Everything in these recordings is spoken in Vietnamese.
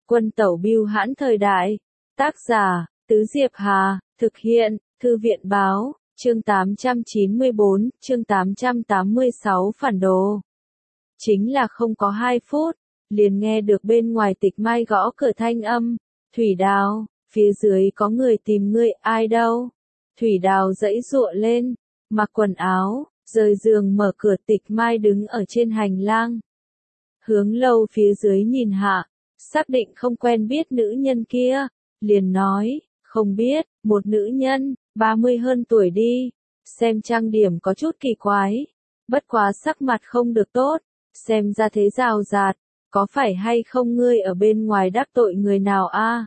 Quân tẩu bưu hãn thời đại. Tác giả, Tứ Diệp Hà, thực hiện, Thư viện báo, chương 894, chương 886 phản đồ. Chính là không có 2 phút, liền nghe được bên ngoài Tịch Mai gõ cửa thanh âm. Thủy Đào, phía dưới có người tìm ngươi, ai đâu? Thủy Đào giãy giụa lên, mặc quần áo, rời giường mở cửa. Tịch Mai đứng ở trên hành lang. Hướng lầu phía dưới nhìn hạ, xác định không quen biết nữ nhân kia, liền nói, không biết, một nữ nhân, 30 hơn tuổi đi, xem trang điểm có chút kỳ quái, bất quá sắc mặt không được tốt, xem ra thế rào rạt, có phải hay không ngươi ở bên ngoài đắc tội người nào a?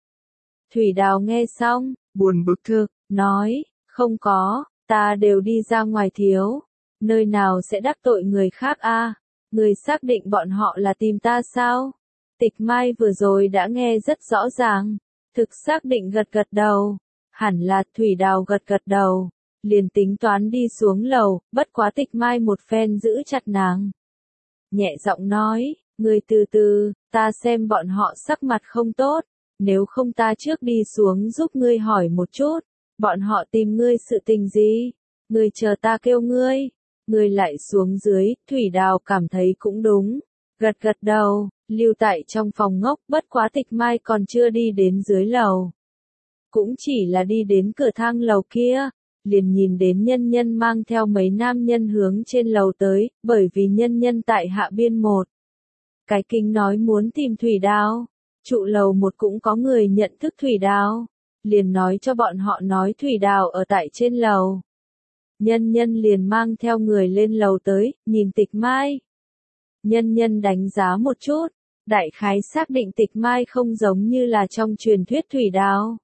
Thủy Đào nghe xong, buồn bực thực, nói, không có, ta đều đi ra ngoài thiếu, nơi nào sẽ đắc tội người khác a? Người xác định bọn họ là tìm ta sao? Tịch Mai vừa rồi đã nghe rất rõ ràng, thực xác định gật gật đầu, hẳn là. Thủy Đào gật gật đầu, liền tính toán đi xuống lầu, bất quá Tịch Mai một phen giữ chặt nàng. Nhẹ giọng nói, người từ từ, ta xem bọn họ sắc mặt không tốt, nếu không ta trước đi xuống giúp ngươi hỏi một chút, bọn họ tìm ngươi sự tình gì, ngươi chờ ta kêu ngươi. Người lại xuống dưới. Thủy Đào cảm thấy cũng đúng, gật gật đầu, lưu tại trong phòng ngốc. Bất quá Tịch Mai còn chưa đi đến dưới lầu, cũng chỉ là đi đến cửa thang lầu kia, liền nhìn đến Nhân Nhân mang theo mấy nam nhân hướng trên lầu tới, bởi vì Nhân Nhân tại hạ biên một cái kinh nói muốn tìm Thủy Đào. Trụ lầu 1 cũng có người nhận thức Thủy Đào, liền nói cho bọn họ nói Thủy Đào ở tại trên lầu. Nhân Nhân liền mang theo người lên lầu tới, nhìn Tịch Mai. Nhân Nhân đánh giá một chút, đại khái xác định Tịch Mai không giống như là trong truyền thuyết Thủy Đào.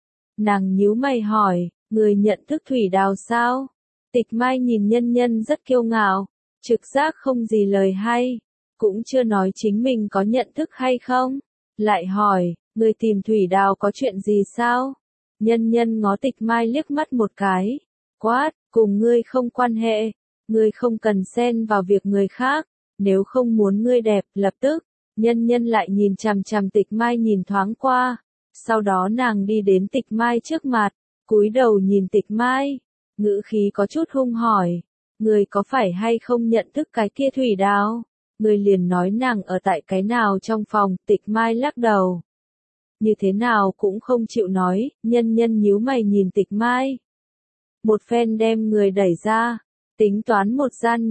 Nàng nhíu mày hỏi, người nhận thức Thủy Đào sao? Tịch Mai nhìn Nhân Nhân rất kiêu ngạo, trực giác không gì lời hay, cũng chưa nói chính mình có nhận thức hay không. Lại hỏi, người tìm Thủy Đào có chuyện gì sao? Nhân Nhân ngó Tịch Mai liếc mắt một cái, quát, cùng ngươi không quan hệ, ngươi không cần xen vào việc người khác, nếu không muốn ngươi đẹp, lập tức. Nhân Nhân lại nhìn chằm chằm Tịch Mai nhìn thoáng qua, sau đó nàng đi đến Tịch Mai trước mặt, cúi đầu nhìn Tịch Mai, ngữ khí có chút hung hỏi, ngươi có phải hay không nhận thức cái kia Thủy Đào? Ngươi liền nói nàng ở tại cái nào trong phòng. Tịch Mai lắc đầu, như thế nào cũng không chịu nói. Nhân Nhân nhíu mày nhìn Tịch Mai, một phen đem người đẩy ra, tính toán một gian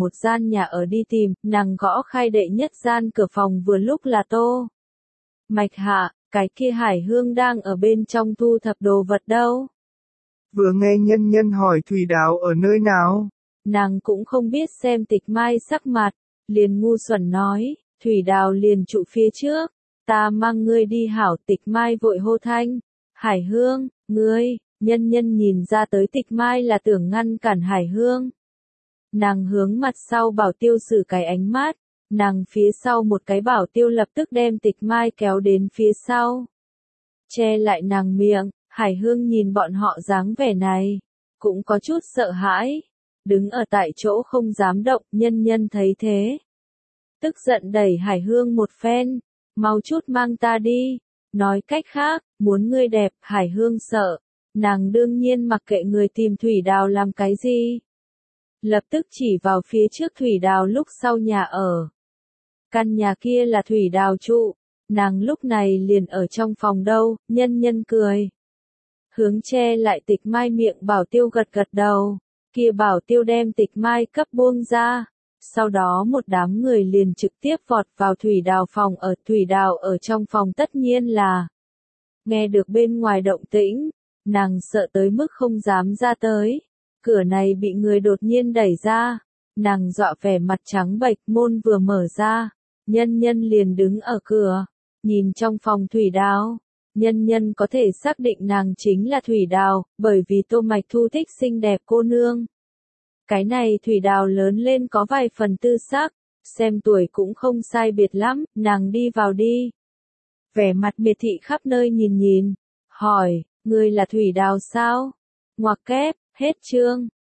nhà ở đi tìm. Nàng gõ khai đệ nhất gian cửa phòng, vừa lúc là Tô Mạch Hạ, cái kia Hải Hương đang ở bên trong thu thập đồ vật đâu. Vừa nghe Nhân Nhân hỏi Thủy Đào ở nơi nào, nàng cũng không biết xem Tịch Mai sắc mặt, liền ngu xuẩn nói, Thủy Đào liền trụ phía trước, ta mang ngươi đi hảo. Tịch Mai vội hô thanh, Hải Hương, ngươi. Nhân Nhân nhìn ra tới Tịch Mai là tưởng ngăn cản Hải Hương. Nàng hướng mặt sau bảo tiêu sử cái ánh mắt, nàng phía sau một cái bảo tiêu lập tức đem Tịch Mai kéo đến phía sau, che lại nàng miệng. Hải Hương nhìn bọn họ dáng vẻ này, cũng có chút sợ hãi, đứng ở tại chỗ không dám động. Nhân Nhân thấy thế, tức giận đẩy Hải Hương một phen, mau chút mang ta đi, nói cách khác, muốn ngươi đẹp. Hải Hương sợ. Nàng đương nhiên mặc kệ người tìm Thủy Đào làm cái gì, lập tức chỉ vào phía trước Thủy Đào lúc sau nhà ở. Căn nhà kia là Thủy Đào trụ, nàng lúc này liền ở trong phòng đâu. Nhân Nhân cười, hướng che lại Tịch Mai miệng bảo tiêu gật gật đầu, kia bảo tiêu đem Tịch Mai cấp buông ra, sau đó một đám người liền trực tiếp vọt vào Thủy Đào phòng ở. Thủy Đào ở trong phòng tất nhiên là nghe được bên ngoài động tĩnh, nàng sợ tới mức không dám ra tới. Cửa này bị người đột nhiên đẩy ra, nàng dọa vẻ mặt trắng bệch. Môn vừa mở ra, Nhân Nhân liền đứng ở cửa, nhìn trong phòng Thủy Đào. Nhân Nhân có thể xác định nàng chính là Thủy Đào, bởi vì Tô Mạch Thu thích xinh đẹp cô nương. Cái này Thủy Đào lớn lên có vài phần tư sắc, xem tuổi cũng không sai biệt lắm. Nàng đi vào đi, vẻ mặt miệt thị khắp nơi nhìn nhìn, hỏi, ngươi là Thủy Đào sao? Ngoặc kép, hết chương.